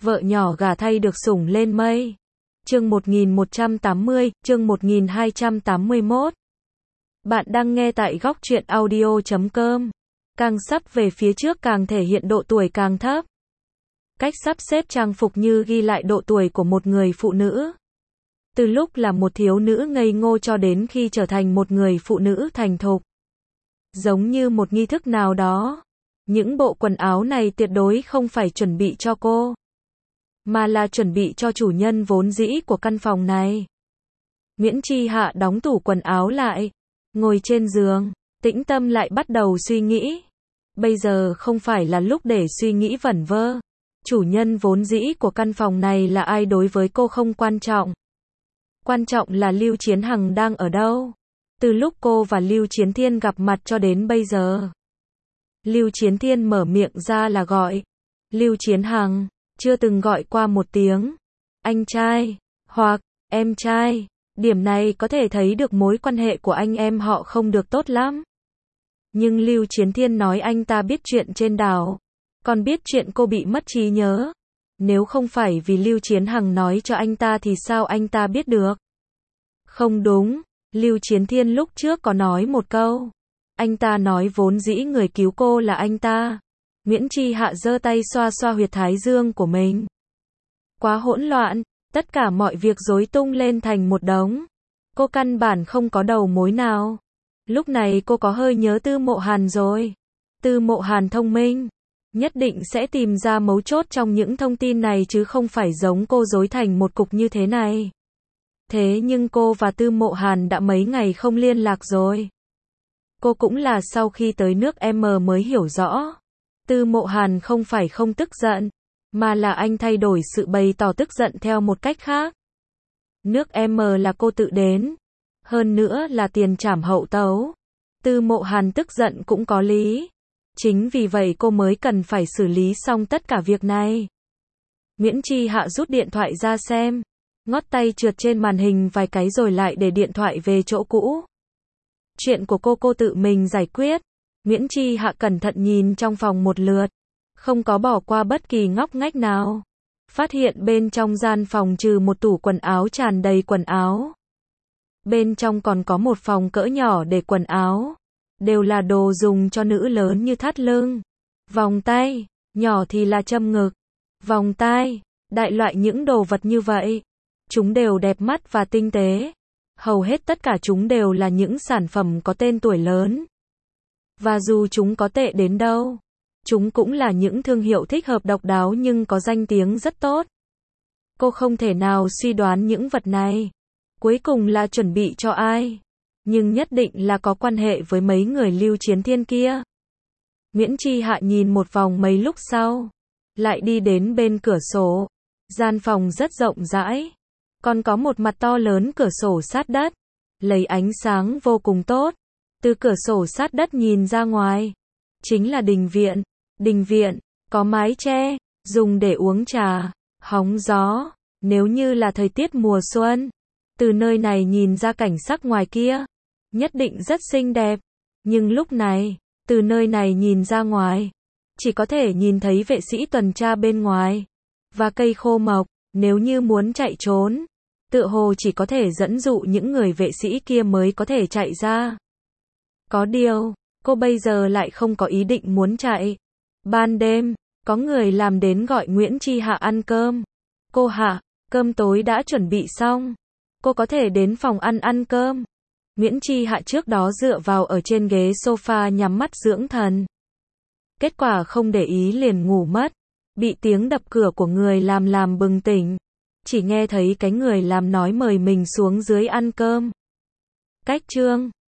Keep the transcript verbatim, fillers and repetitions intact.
Vợ nhỏ gả thay được sủng lên mây. Chương một nghìn một trăm tám mươi, chương một nghìn hai trăm tám mươi mốt. Bạn đang nghe tại góc truyện audio chấm com. Càng sắp về phía trước càng thể hiện độ tuổi càng thấp. Cách sắp xếp trang phục như ghi lại độ tuổi của một người phụ nữ. Từ lúc là một thiếu nữ ngây ngô cho đến khi trở thành một người phụ nữ thành thục. Giống như một nghi thức nào đó. Những bộ quần áo này tuyệt đối không phải chuẩn bị cho cô, mà là chuẩn bị cho chủ nhân vốn dĩ của căn phòng này. Nguyễn Chi Hạ đóng tủ quần áo lại, ngồi trên giường, tĩnh tâm lại bắt đầu suy nghĩ. Bây giờ không phải là lúc để suy nghĩ vẩn vơ. Chủ nhân vốn dĩ của căn phòng này là ai đối với cô không quan trọng. Quan trọng là Lưu Chiến Hằng đang ở đâu. Từ lúc cô và Lưu Chiến Thiên gặp mặt cho đến bây giờ, Lưu Chiến Thiên mở miệng ra là gọi Lưu Chiến Hằng, chưa từng gọi qua một tiếng anh trai hoặc em trai. Điểm này có thể thấy được mối quan hệ của anh em họ không được tốt lắm. Nhưng Lưu Chiến Thiên nói anh ta biết chuyện trên đảo, còn biết chuyện cô bị mất trí nhớ. Nếu không phải vì Lưu Chiến Hằng nói cho anh ta thì sao anh ta biết được? Không đúng, Lưu Chiến Thiên lúc trước có nói một câu. Anh ta nói vốn dĩ người cứu cô là anh ta. Nguyễn Chi Hạ giơ tay xoa xoa huyệt thái dương của mình. Quá hỗn loạn, tất cả mọi việc rối tung lên thành một đống. Cô căn bản không có đầu mối nào. Lúc này cô có hơi nhớ Tư Mộ Hàn rồi. Tư Mộ Hàn thông minh, nhất định sẽ tìm ra mấu chốt trong những thông tin này chứ không phải giống cô rối thành một cục như thế này. Thế nhưng cô và Tư Mộ Hàn đã mấy ngày không liên lạc rồi. Cô cũng là sau khi tới nước M mới hiểu rõ. Tư Mộ Hàn không phải không tức giận, mà là anh thay đổi sự bày tỏ tức giận theo một cách khác. Nước M là cô tự đến, hơn nữa là tiền trảm hậu tấu. Tư Mộ Hàn tức giận cũng có lý. Chính vì vậy cô mới cần phải xử lý xong tất cả việc này. Nguyễn Chi Hạ rút điện thoại ra xem, ngót tay trượt trên màn hình vài cái rồi lại để điện thoại về chỗ cũ. Chuyện của cô cô tự mình giải quyết. Nguyễn Chi Hạ cẩn thận nhìn trong phòng một lượt, không có bỏ qua bất kỳ ngóc ngách nào. Phát hiện bên trong gian phòng trừ một tủ quần áo tràn đầy quần áo, bên trong còn có một phòng cỡ nhỏ để quần áo. Đều là đồ dùng cho nữ lớn như thắt lưng, vòng tay, nhỏ thì là châm ngực, vòng tai, đại loại những đồ vật như vậy. Chúng đều đẹp mắt và tinh tế. Hầu hết tất cả chúng đều là những sản phẩm có tên tuổi lớn. Và dù chúng có tệ đến đâu, chúng cũng là những thương hiệu thích hợp độc đáo nhưng có danh tiếng rất tốt. Cô không thể nào suy đoán những vật này cuối cùng là chuẩn bị cho ai, nhưng nhất định là có quan hệ với mấy người Lưu Chiến Thiên kia. Nguyễn Chi Hạ nhìn một vòng mấy lúc sau, lại đi đến bên cửa sổ. Gian phòng rất rộng rãi, còn có một mặt to lớn cửa sổ sát đất, lấy ánh sáng vô cùng tốt. Từ cửa sổ sát đất nhìn ra ngoài, chính là đình viện. Đình viện, có mái che, dùng để uống trà, hóng gió. Nếu như là thời tiết mùa xuân, từ nơi này nhìn ra cảnh sắc ngoài kia, nhất định rất xinh đẹp. Nhưng lúc này, từ nơi này nhìn ra ngoài, chỉ có thể nhìn thấy vệ sĩ tuần tra bên ngoài, và cây khô mọc. Nếu như muốn chạy trốn, tựa hồ chỉ có thể dẫn dụ những người vệ sĩ kia mới có thể chạy ra. Có điều, cô bây giờ lại không có ý định muốn chạy. Ban đêm, có người làm đến gọi Nguyễn Chi Hạ ăn cơm. Cô Hạ, cơm tối đã chuẩn bị xong. Cô có thể đến phòng ăn ăn cơm. Nguyễn Chi Hạ trước đó dựa vào ở trên ghế sofa nhắm mắt dưỡng thần. Kết quả không để ý liền ngủ mất. Bị tiếng đập cửa của người làm làm bừng tỉnh. Chỉ nghe thấy cái người làm nói mời mình xuống dưới ăn cơm. Cách chương